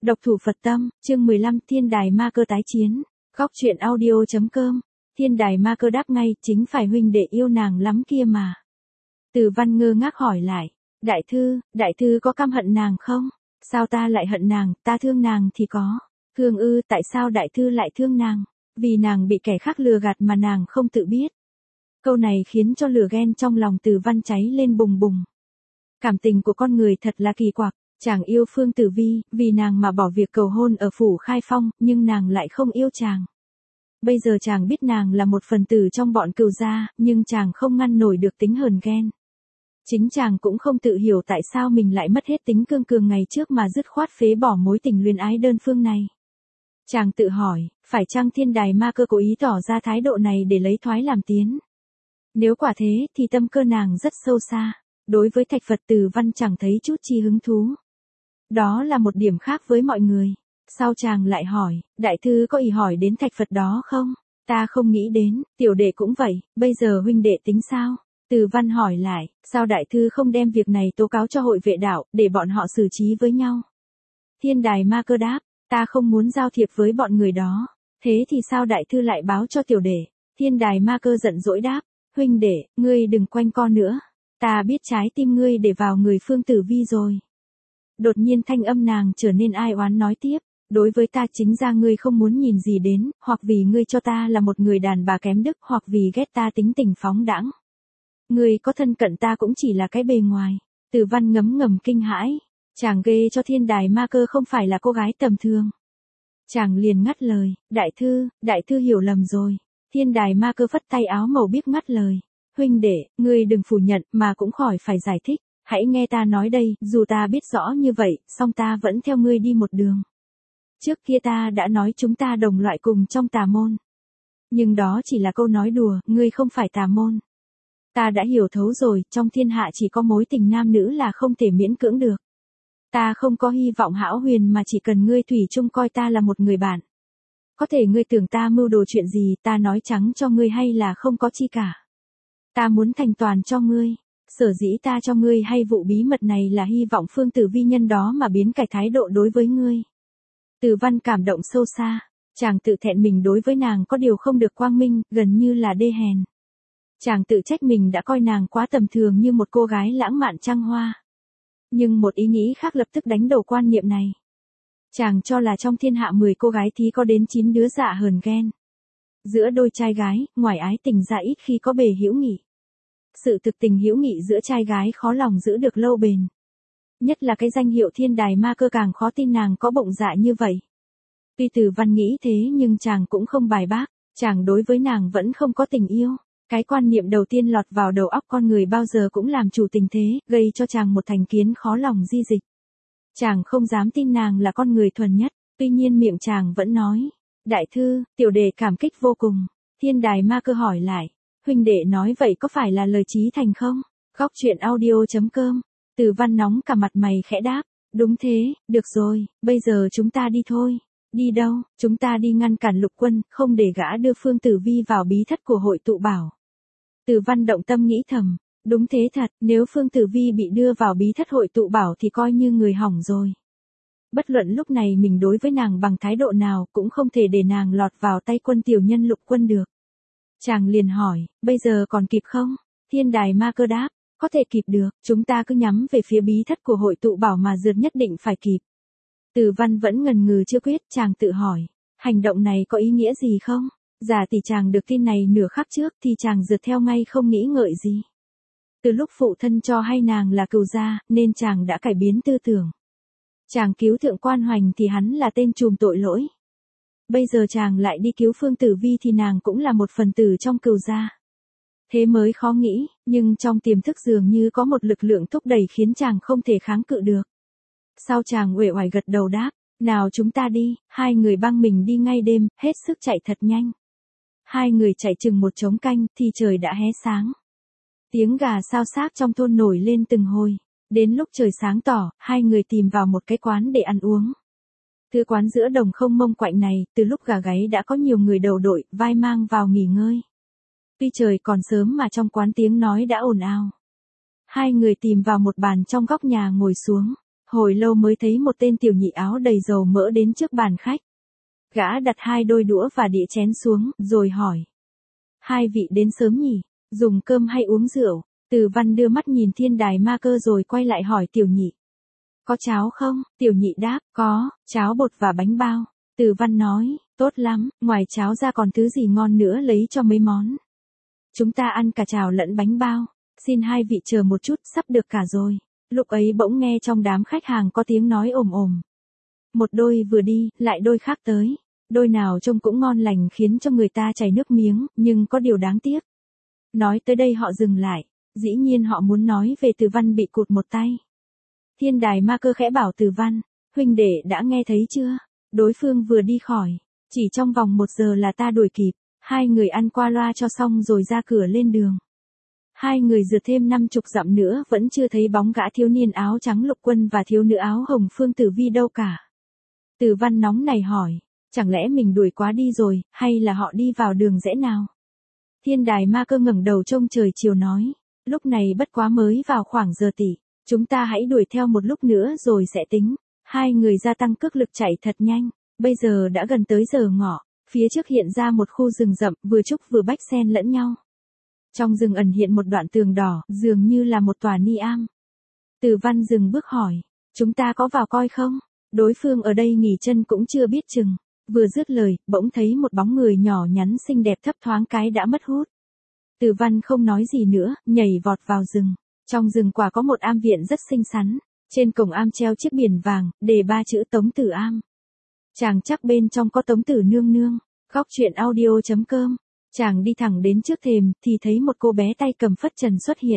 Độc thủ Phật tâm, chương 15 Thiên đài ma cơ tái chiến. Góc truyện audio.com. Thiên đài ma cơ đáp ngay, chính phải huynh đệ yêu nàng lắm kia mà. Từ Văn ngơ ngác hỏi lại, đại thư có căm hận nàng không? Sao ta lại hận nàng, ta thương nàng thì có. Thương ư, tại sao đại thư lại thương nàng? Vì nàng bị kẻ khác lừa gạt mà nàng không tự biết. Câu này khiến cho lửa ghen trong lòng Từ Văn cháy lên bùng bùng. Cảm tình của con người thật là kỳ quặc. Chàng yêu Phương Tử Vi, vì nàng mà bỏ việc cầu hôn ở phủ Khai Phong, nhưng nàng lại không yêu chàng. Bây giờ chàng biết nàng là một phần tử trong bọn Cừu gia, nhưng chàng không ngăn nổi được tính hờn ghen. Chính chàng cũng không tự hiểu tại sao mình lại mất hết tính cương cường ngày trước mà dứt khoát phế bỏ mối tình luyến ái đơn phương này. Chàng tự hỏi, phải chăng Thiên đài ma cơ cố ý tỏ ra thái độ này để lấy thoái làm tiến? Nếu quả thế thì tâm cơ nàng rất sâu xa. Đối với Thạch Phật Từ Văn chẳng thấy chút chi hứng thú. Đó là một điểm khác với mọi người. Sau chàng lại hỏi, đại thư có ý hỏi đến Thạch Phật đó không? Ta không nghĩ đến, tiểu đệ cũng vậy, bây giờ huynh đệ tính sao? Từ Văn hỏi lại, sao đại thư không đem việc này tố cáo cho hội vệ đạo, để bọn họ xử trí với nhau? Thiên đài ma cơ đáp, ta không muốn giao thiệp với bọn người đó. Thế thì sao đại thư lại báo cho tiểu đệ? Thiên đài ma cơ giận dỗi đáp, huynh đệ, ngươi đừng quanh co nữa. Ta biết trái tim ngươi để vào người Phương Tử Vi rồi. Đột nhiên thanh âm nàng trở nên ai oán nói tiếp. Đối với ta chính ra ngươi không muốn nhìn gì đến, hoặc vì ngươi cho ta là một người đàn bà kém đức, hoặc vì ghét ta tính tình phóng đãng. Ngươi có thân cận ta cũng chỉ là cái bề ngoài. Từ Văn ngấm ngầm kinh hãi. Chàng ghê cho Thiên đài ma cơ không phải là cô gái tầm thường. Chàng liền ngắt lời, đại thư hiểu lầm rồi. Thiên đài ma cơ phất tay áo màu biếc ngắt lời. Huynh đệ, ngươi đừng phủ nhận mà cũng khỏi phải giải thích. Hãy nghe ta nói đây, dù ta biết rõ như vậy, song ta vẫn theo ngươi đi một đường. Trước kia ta đã nói chúng ta đồng loại cùng trong tà môn. Nhưng đó chỉ là câu nói đùa, ngươi không phải tà môn. Ta đã hiểu thấu rồi, trong thiên hạ chỉ có mối tình nam nữ là không thể miễn cưỡng được. Ta không có hy vọng hão huyền mà chỉ cần ngươi thủy chung coi ta là một người bạn. Có thể ngươi tưởng ta mưu đồ chuyện gì, ta nói trắng cho ngươi hay là không có chi cả. Ta muốn thành toàn cho ngươi. Sở dĩ ta cho ngươi hay vụ bí mật này là hy vọng Phương Tử Vi nhân đó mà biến cải thái độ đối với ngươi. Từ Văn cảm động sâu xa. Chàng tự thẹn mình đối với nàng có điều không được quang minh, gần như là đê hèn. Chàng tự trách mình đã coi nàng quá tầm thường như một cô gái lãng mạn trăng hoa. Nhưng một ý nghĩ khác lập tức đánh đổ quan niệm này. Chàng cho là trong thiên hạ 10 cô gái thì có đến 9 đứa dạ hờn ghen. Giữa đôi trai gái, ngoài ái tình ra ít khi có bề hữu nghị. Sự thực tình hữu nghị giữa trai gái khó lòng giữ được lâu bền. Nhất là cái danh hiệu Thiên đài ma cơ càng khó tin nàng có bụng dạ như vậy. Tuy Từ Văn nghĩ thế nhưng chàng cũng không bài bác, chàng đối với nàng vẫn không có tình yêu. Cái quan niệm đầu tiên lọt vào đầu óc con người bao giờ cũng làm chủ tình thế, gây cho chàng một thành kiến khó lòng di dịch. Chàng không dám tin nàng là con người thuần nhất, tuy nhiên miệng chàng vẫn nói. Đại thư, tiểu đệ cảm kích vô cùng. Thiên đài ma cơ hỏi lại. Huynh đệ nói vậy có phải là lời chí thành không? Góc truyện audio.com. Từ Văn nóng cả mặt mày khẽ đáp. Đúng thế, được rồi, bây giờ chúng ta đi thôi. Đi đâu? Chúng ta đi ngăn cản Lục Quân, không để gã đưa Phương Tử Vi vào bí thất của hội tụ bảo. Từ Văn động tâm nghĩ thầm. Đúng thế thật, nếu Phương Tử Vi bị đưa vào bí thất hội tụ bảo thì coi như người hỏng rồi. Bất luận lúc này mình đối với nàng bằng thái độ nào cũng không thể để nàng lọt vào tay quân tiểu nhân Lục Quân được. Chàng liền hỏi, bây giờ còn kịp không? Thiên đài ma cơ đáp, có thể kịp được, chúng ta cứ nhắm về phía bí thất của hội tụ bảo mà rượt nhất định phải kịp. Từ Văn vẫn ngần ngừ chưa quyết, chàng tự hỏi, hành động này có ý nghĩa gì không? Giả tỷ chàng được tin này nửa khắc trước thì chàng rượt theo ngay không nghĩ ngợi gì. Từ lúc phụ thân cho hay nàng là Cừu gia, nên chàng đã cải biến tư tưởng. Chàng cứu Thượng Quan Hoành thì hắn là tên trùm tội lỗi. Bây giờ chàng lại đi cứu Phương Tử Vi thì nàng cũng là một phần tử trong Cừu gia. Thế mới khó nghĩ, nhưng trong tiềm thức dường như có một lực lượng thúc đẩy khiến chàng không thể kháng cự được. Sau chàng uể oải gật đầu đáp, nào chúng ta đi, hai người băng mình đi ngay đêm, hết sức chạy thật nhanh. Hai người chạy chừng một trống canh thì trời đã hé sáng. Tiếng gà sao xác trong thôn nổi lên từng hồi. Đến lúc trời sáng tỏ, hai người tìm vào một cái quán để ăn uống. Thứ quán giữa đồng không mông quạnh này, từ lúc gà gáy đã có nhiều người đầu đội, vai mang vào nghỉ ngơi. Tuy trời còn sớm mà trong quán tiếng nói đã ồn ào. Hai người tìm vào một bàn trong góc nhà ngồi xuống. Hồi lâu mới thấy một tên tiểu nhị áo đầy dầu mỡ đến trước bàn khách. Gã đặt 2 đôi đũa và đĩa chén xuống, rồi hỏi. 2 vị đến sớm nhỉ, dùng cơm hay uống rượu? Từ Văn đưa mắt nhìn thiên đài ma cơ rồi quay lại hỏi tiểu nhị. Có cháo không? Tiểu nhị đáp, có, cháo bột và bánh bao. Từ Văn nói, tốt lắm, ngoài cháo ra còn thứ gì ngon nữa lấy cho mấy món. Chúng ta ăn cả cháo lẫn bánh bao. Xin 2 vị chờ một chút, sắp được cả rồi. Lúc ấy bỗng nghe trong đám khách hàng có tiếng nói ồm ồm. Một đôi vừa đi, lại đôi khác tới. Đôi nào trông cũng ngon lành khiến cho người ta chảy nước miếng, nhưng có điều đáng tiếc. Nói tới đây họ dừng lại, dĩ nhiên họ muốn nói về Từ Văn bị cụt một tay. Thiên đài ma cơ khẽ bảo Từ Văn, huynh đệ đã nghe thấy chưa? Đối phương vừa đi khỏi, chỉ trong vòng 1 giờ là ta đuổi kịp. 2 người ăn qua loa cho xong rồi ra cửa lên đường. 2 người rượt thêm 50 dặm nữa vẫn chưa thấy bóng gã thiếu niên áo trắng Lục Quân và thiếu nữ áo hồng Phương Tử Vi đâu cả. Từ Văn nóng này hỏi, chẳng lẽ mình đuổi quá đi rồi, hay là họ đi vào đường rẽ nào? Thiên đài ma cơ ngẩng đầu trông trời chiều nói, lúc này bất quá mới vào khoảng giờ tỉ, chúng ta hãy đuổi theo một lúc nữa rồi sẽ tính. 2 người gia tăng cước lực chạy thật nhanh, bây giờ đã gần tới giờ ngọ, phía trước hiện ra một khu rừng rậm vừa trúc vừa bách xen lẫn nhau. Trong rừng ẩn hiện một đoạn tường đỏ, dường như là một tòa ni am. Từ Văn dừng bước hỏi, chúng ta có vào coi không? Đối phương ở đây nghỉ chân cũng chưa biết chừng. Vừa dứt lời, bỗng thấy một bóng người nhỏ nhắn xinh đẹp thấp thoáng cái đã mất hút. Từ Văn không nói gì nữa, nhảy vọt vào rừng. Trong rừng quả có một am viện rất xinh xắn. Trên cổng am treo chiếc biển vàng, đề 3 chữ Tống Tử Am. Chàng chắc bên trong có Tống Tử nương nương. Góc truyện audio.com. Chàng đi thẳng đến trước thềm, thì thấy một cô bé tay cầm phất trần xuất hiện.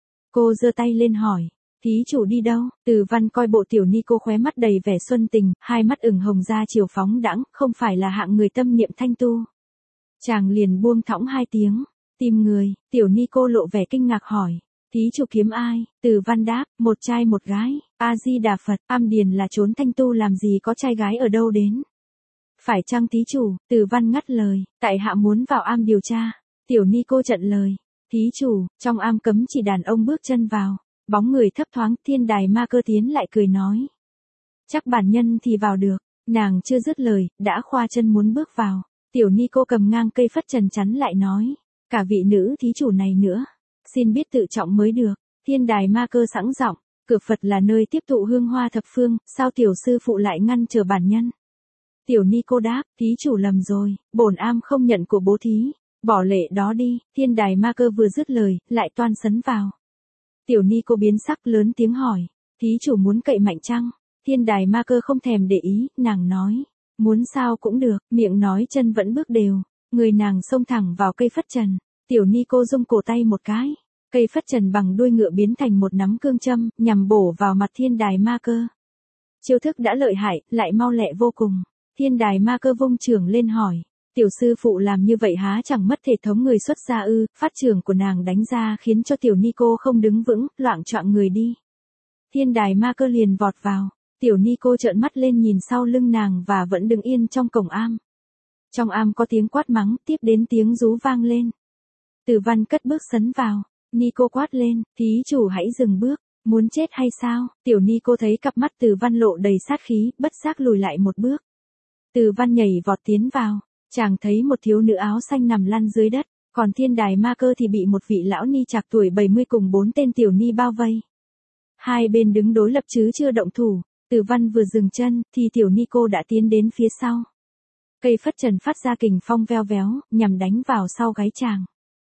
Cô giơ tay lên hỏi, thí chủ đi đâu? Từ Văn coi bộ tiểu ni cô khóe mắt đầy vẻ xuân tình, 2 mắt ửng hồng ra chiều phóng đãng, không phải là hạng người tâm niệm thanh tu. Chàng liền buông thõng 2 tiếng, tìm người. Tiểu ni cô lộ vẻ kinh ngạc hỏi, thí chủ kiếm ai? Từ Văn đáp, một trai một gái. A Di Đà Phật, am điền là chốn thanh tu làm gì có trai gái ở đâu đến? Phải chăng thí chủ? Từ Văn ngắt lời, tại hạ muốn vào am điều tra. Tiểu ni cô chặn lời, thí chủ, trong am cấm chỉ đàn ông bước chân vào. Bóng người thấp thoáng, thiên đài ma cơ tiến lại cười nói, chắc bản nhân thì vào được. Nàng chưa dứt lời, đã khoa chân muốn bước vào. Tiểu ni cô cầm ngang cây phất trần chắn lại nói, cả vị nữ thí chủ này nữa, xin biết tự trọng mới được. Thiên đài ma cơ sẵn giọng, cửa Phật là nơi tiếp tụ hương hoa thập phương, sao tiểu sư phụ lại ngăn trở bản nhân? Tiểu ni cô đáp, thí chủ lầm rồi, bổn am không nhận của bố thí, bỏ lệ đó đi. Thiên đài ma cơ vừa dứt lời, lại toan sấn vào. Tiểu ni cô biến sắc lớn tiếng hỏi, thí chủ muốn cậy mạnh chăng? Thiên đài ma cơ không thèm để ý, nàng nói, muốn sao cũng được, miệng nói chân vẫn bước đều. Người nàng xông thẳng vào cây phất trần. Tiểu ni cô rung cổ tay một cái. Cây phất trần bằng đuôi ngựa biến thành một nắm cương châm, nhằm bổ vào mặt thiên đài ma cơ. Chiêu thức đã lợi hại, lại mau lẹ vô cùng. Thiên đài ma cơ vung chưởng lên hỏi, tiểu sư phụ làm như vậy há chẳng mất thể thống người xuất gia ư? Phát chưởng của nàng đánh ra khiến cho tiểu ni cô không đứng vững, loạng choạng người đi. Thiên đài ma cơ liền vọt vào. Tiểu ni cô trợn mắt lên nhìn sau lưng nàng và vẫn đứng yên trong cổng am. Trong am có tiếng quát mắng, tiếp đến tiếng rú vang lên. Từ Văn cất bước sấn vào. Ni cô quát lên, thí chủ hãy dừng bước, muốn chết hay sao? Tiểu ni cô thấy cặp mắt Từ Văn lộ đầy sát khí, bất giác lùi lại một bước. Từ Văn nhảy vọt tiến vào, chàng thấy một thiếu nữ áo xanh nằm lăn dưới đất, còn thiên đài ma cơ thì bị một vị lão ni trạc tuổi 70 cùng 4 tên tiểu ni bao vây. 2 bên đứng đối lập chứ chưa động thủ. Từ Văn vừa dừng chân, thì tiểu ni cô đã tiến đến phía sau. Cây phất trần phát ra kình phong veo véo, nhằm đánh vào sau gáy chàng.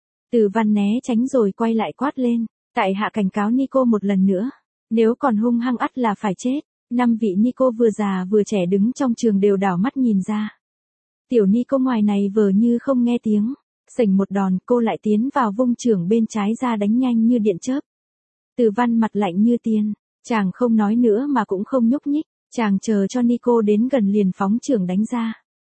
Từ Văn né tránh rồi quay lại quát lên, tại hạ cảnh cáo ni cô một lần nữa, nếu còn hung hăng ắt là phải chết. 5 vị ni cô vừa già vừa trẻ đứng trong trường đều đảo mắt nhìn ra. Tiểu ni cô ngoài này vờ như không nghe tiếng, sảnh một đòn cô lại tiến vào vung chưởng bên trái ra đánh nhanh như điện chớp. Từ Văn mặt lạnh như tiền, chàng không nói nữa mà cũng không nhúc nhích, chàng chờ cho ni cô đến gần liền phóng chưởng đánh ra.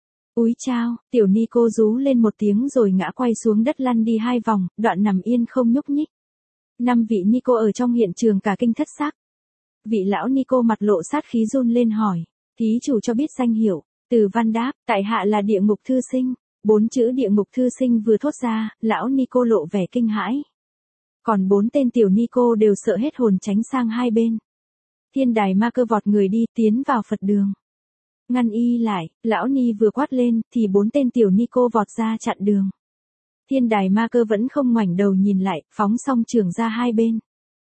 Úi chao, tiểu ni cô rú lên một tiếng rồi ngã quay xuống đất lăn đi 2 vòng, đoạn nằm yên không nhúc nhích. 5 vị ni cô ở trong hiện trường cả kinh thất xác. Vị lão ni cô mặt lộ sát khí run lên hỏi, thí chủ cho biết danh hiệu. Từ Văn đáp, tại hạ là Địa Ngục Thư Sinh. 4 chữ Địa Ngục Thư Sinh vừa thốt ra, lão ni cô lộ vẻ kinh hãi. Còn 4 tên tiểu ni cô đều sợ hết hồn tránh sang 2 bên. Thiên đài ma cơ vọt người đi, tiến vào Phật đường. Ngăn y lại, lão ni vừa quát lên, thì 4 tên tiểu ni cô vọt ra chặn đường. Thiên đài ma cơ vẫn không ngoảnh đầu nhìn lại, phóng song trường ra hai bên.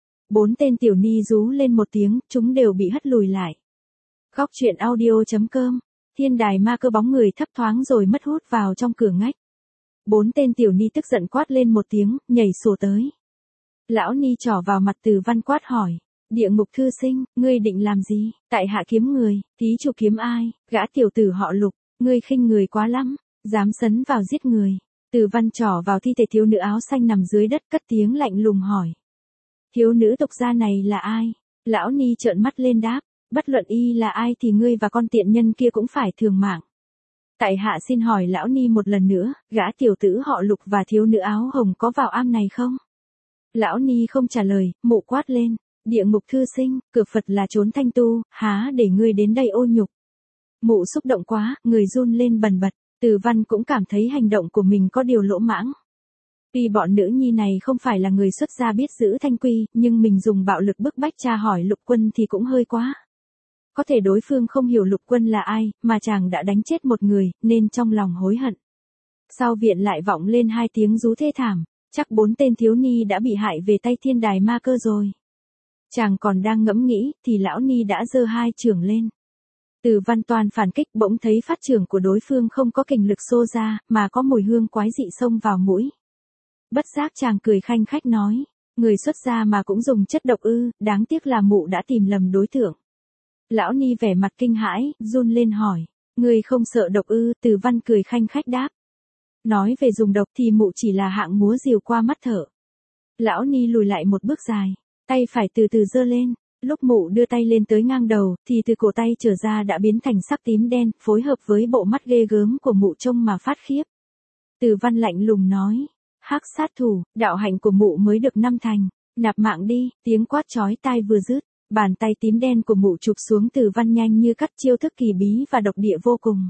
4 tên tiểu ni rú lên một tiếng, chúng đều bị hất lùi lại. Góc truyện audio.com. Thiên đài ma cơ bóng người thấp thoáng rồi mất hút vào trong cửa ngách. 4 tên tiểu ni tức giận quát lên một tiếng, nhảy sổ tới. Lão ni trỏ vào mặt Từ Văn quát hỏi. Địa ngục thư sinh, ngươi định làm gì? Tại hạ kiếm người, thí chủ kiếm ai? Gã tiểu tử họ Lục, ngươi khinh người quá lắm, dám sấn vào giết người. Từ Văn trỏ vào thi thể thiếu nữ áo xanh nằm dưới đất, cất tiếng lạnh lùng hỏi. Thiếu nữ tục gia này là ai? Lão ni trợn mắt lên đáp, bất luận y là ai thì ngươi và con tiện nhân kia cũng phải thường mạng. Tại hạ xin hỏi lão ni một lần nữa, gã tiểu tử họ Lục và thiếu nữ áo hồng có vào am này không? Lão ni không trả lời, mụ quát lên. Địa ngục thư sinh, cửa Phật là chốn thanh tu, há để ngươi đến đây ô nhục. Mụ xúc động quá, người run lên bần bật. Từ Văn cũng cảm thấy hành động của mình có điều lỗ mãng. Tuy bọn nữ nhi này không phải là người xuất gia biết giữ thanh quy, nhưng mình dùng bạo lực bức bách tra hỏi Lục Quân thì cũng hơi quá. Có thể đối phương không hiểu Lục Quân là ai, mà chàng đã đánh chết một người, nên trong lòng hối hận. Sau viện lại vọng lên 2 tiếng rú thê thảm, chắc 4 tên thiếu ni đã bị hại về tay thiên đài ma cơ rồi. Chàng còn đang ngẫm nghĩ, thì lão ni đã giơ 2 chưởng lên. Từ Văn toàn phản kích, bỗng thấy phát chưởng của đối phương không có kình lực xô ra, mà có mùi hương quái dị xông vào mũi. Bất giác chàng cười khanh khách nói, người xuất gia mà cũng dùng chất độc ư, đáng tiếc là mụ đã tìm lầm đối tượng. Lão ni vẻ mặt kinh hãi, run lên hỏi, người không sợ độc ư? Từ Văn cười khanh khách đáp. Nói về dùng độc thì mụ chỉ là hạng múa rìu qua mắt thợ. Lão ni lùi lại một bước dài, tay phải từ từ giơ lên. Lúc mụ đưa tay lên tới ngang đầu, thì từ cổ tay trở ra đã biến thành sắc tím đen, phối hợp với bộ mắt ghê gớm của mụ trông mà phát khiếp. Từ Văn lạnh lùng nói, hắc sát thủ, đạo hạnh của mụ mới được 5 thành, nạp mạng đi. Tiếng quát chói tai vừa dứt, bàn tay tím đen của mụ chụp xuống Từ Văn nhanh như cắt, chiêu thức kỳ bí và độc địa vô cùng.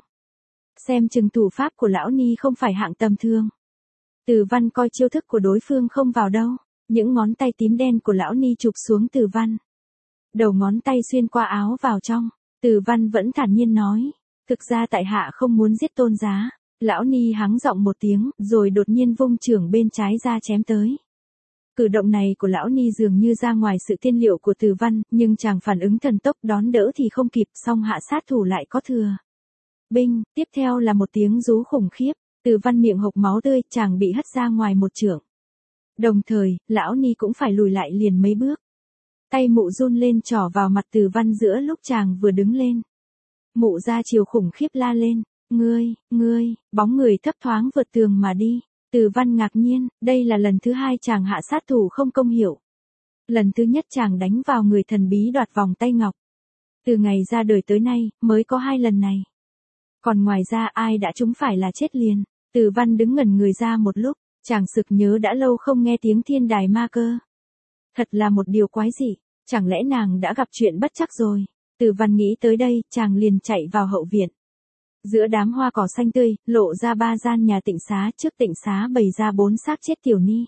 Xem chừng thủ pháp của lão ni không phải hạng tầm thường. Từ Văn coi chiêu thức của đối phương không vào đâu, những ngón tay tím đen của lão ni chụp xuống Từ Văn. Đầu ngón tay xuyên qua áo vào trong, Từ Văn vẫn thản nhiên nói, thực ra tại hạ không muốn giết Tôn giá. Lão ni hắng giọng một tiếng, rồi đột nhiên vung chưởng bên trái ra chém tới. Cử động này của lão ni dường như ra ngoài sự tiên liệu của Từ Văn, nhưng chàng phản ứng thần tốc đón đỡ thì không kịp, song hạ sát thủ lại có thừa. Binh, tiếp theo là một tiếng rú khủng khiếp, Từ Văn miệng hộc máu tươi, chàng bị hất ra ngoài một chưởng. Đồng thời, lão ni cũng phải lùi lại liền mấy bước. Tay mụ run lên trỏ vào mặt Từ Văn giữa lúc chàng vừa đứng lên. Mụ ra chiều khủng khiếp la lên, ngươi, bóng người thấp thoáng vượt tường mà đi. Từ Văn ngạc nhiên, đây là lần thứ 2 chàng hạ sát thủ không công hiệu. Lần thứ nhất chàng đánh vào người thần bí đoạt vòng tay ngọc. Từ ngày ra đời tới nay, mới có 2 lần này. Còn ngoài ra ai đã trúng phải là chết liền. Từ Văn đứng ngẩn người ra một lúc, chàng sực nhớ đã lâu không nghe tiếng thiên đài ma cơ. Thật là một điều quái dị, chẳng lẽ nàng đã gặp chuyện bất trắc rồi. Từ Văn nghĩ tới đây, chàng liền chạy vào hậu viện. Giữa đám hoa cỏ xanh tươi, lộ ra 3 gian nhà tịnh xá, trước tịnh xá bày ra 4 xác chết tiểu ni.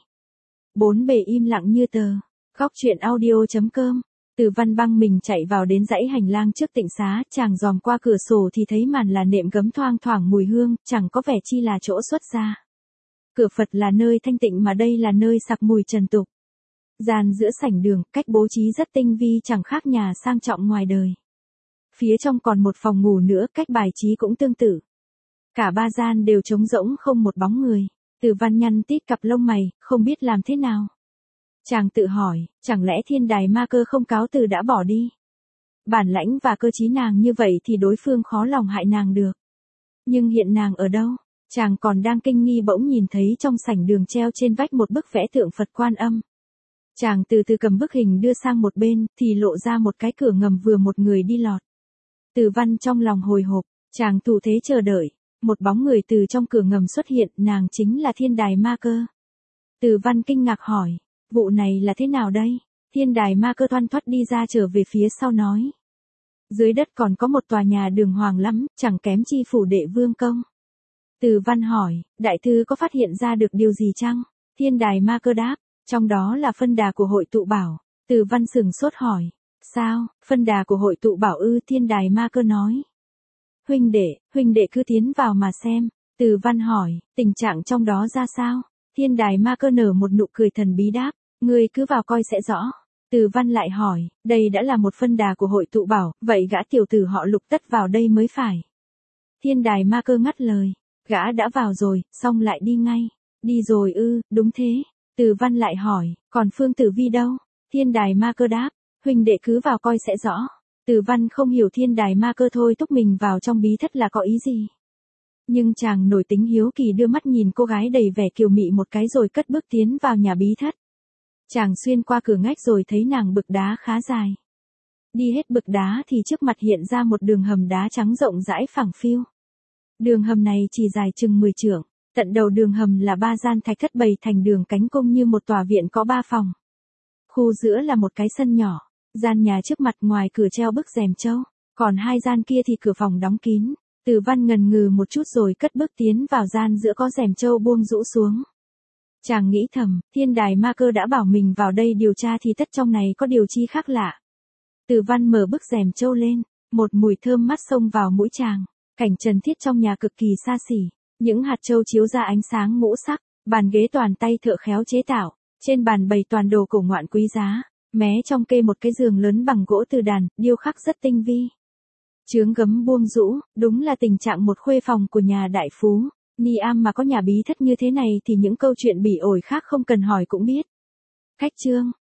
4 bề im lặng như tờ. Góc truyện audio.com. Từ Văn băng mình chạy vào đến dãy hành lang trước tịnh xá, chàng dòm qua cửa sổ thì thấy màn là nệm gấm thoang thoảng mùi hương, chẳng có vẻ chi là chỗ xuất gia. Cửa Phật là nơi thanh tịnh mà đây là nơi sặc mùi trần tục. Gian giữa sảnh đường, cách bố trí rất tinh vi, chẳng khác nhà sang trọng ngoài đời. Phía trong còn một phòng ngủ nữa, cách bài trí cũng tương tự. Cả 3 gian đều trống rỗng không một bóng người. Từ Văn nhăn tít cặp lông mày, không biết làm thế nào. Chàng tự hỏi, chẳng lẽ thiên đài ma cơ không cáo từ đã bỏ đi? Bản lãnh và cơ trí nàng như vậy thì đối phương khó lòng hại nàng được. Nhưng hiện nàng ở đâu? Chàng còn đang kinh nghi bỗng nhìn thấy trong sảnh đường treo trên vách một bức vẽ tượng Phật Quan Âm. Chàng từ từ cầm bức hình đưa sang một bên, thì lộ ra một cái cửa ngầm vừa một người đi lọt. Từ Văn trong lòng hồi hộp, chàng thủ thế chờ đợi. Một bóng người từ trong cửa ngầm xuất hiện, nàng chính là thiên đài ma cơ. Từ Văn kinh ngạc hỏi, vụ này là thế nào đây? Thiên đài ma cơ thoăn thoắt đi ra trở về phía sau nói. Dưới đất còn có một tòa nhà đường hoàng lắm, chẳng kém chi phủ đệ vương công. Từ Văn hỏi, đại thư có phát hiện ra được điều gì chăng? Thiên đài ma cơ đáp, trong đó là phân đà của hội tụ bảo. Từ Văn sửng sốt hỏi, Sao, phân đà của hội tụ bảo ư? Thiên đài ma cơ nói. Huynh đệ cứ tiến vào mà xem. Từ Văn hỏi, tình trạng trong đó ra sao? Thiên đài ma cơ nở một nụ cười thần bí đáp, ngươi cứ vào coi sẽ rõ. Từ Văn lại hỏi, đây đã là một phân đà của hội tụ bảo, vậy gã tiểu tử họ Lục tất vào đây mới phải. Thiên đài ma cơ ngắt lời, gã đã vào rồi, xong lại đi ngay. Đi rồi ư? Đúng thế. Từ Văn lại hỏi, còn Phương Tử Vi đâu? Thiên đài ma cơ đáp, huynh đệ cứ vào coi sẽ rõ. Từ Văn không hiểu thiên đài ma cơ thôi thúc mình vào trong bí thất là có ý gì. Nhưng chàng nổi tính hiếu kỳ đưa mắt nhìn cô gái đầy vẻ kiều mị một cái rồi cất bước tiến vào nhà bí thất. Chàng xuyên qua cửa ngách rồi thấy nàng bực đá khá dài. Đi hết bực đá thì trước mặt hiện ra một đường hầm đá trắng rộng rãi phẳng phiu. Đường hầm này chỉ dài chừng 10 trượng, tận đầu đường hầm là 3 gian thạch thất bày thành đường cánh cung như một tòa viện có 3 phòng. Khu giữa là một cái sân nhỏ, gian nhà trước mặt ngoài cửa treo bức rèm trâu, còn 2 gian kia thì cửa phòng đóng kín. Từ Văn ngần ngừ một chút rồi cất bước tiến vào gian giữa có rèm trâu buông rũ xuống. Chàng nghĩ thầm, thiên đài ma cơ đã bảo mình vào đây điều tra thì tất trong này có điều chi khác lạ. Từ Văn mở bức rèm trâu lên, một mùi thơm mát xông vào mũi chàng. Cảnh trần thiết trong nhà cực kỳ xa xỉ, những hạt trâu chiếu ra ánh sáng ngũ sắc, bàn ghế toàn tay thợ khéo chế tạo, trên bàn bày toàn đồ cổ ngoạn quý giá, mé trong kê một cái giường lớn bằng gỗ từ đàn, điêu khắc rất tinh vi. Chướng gấm buông rũ, đúng là tình trạng một khuê phòng của nhà đại phú. Niam mà có nhà bí thất như thế này thì những câu chuyện bỉ ổi khác không cần hỏi cũng biết. Khách chương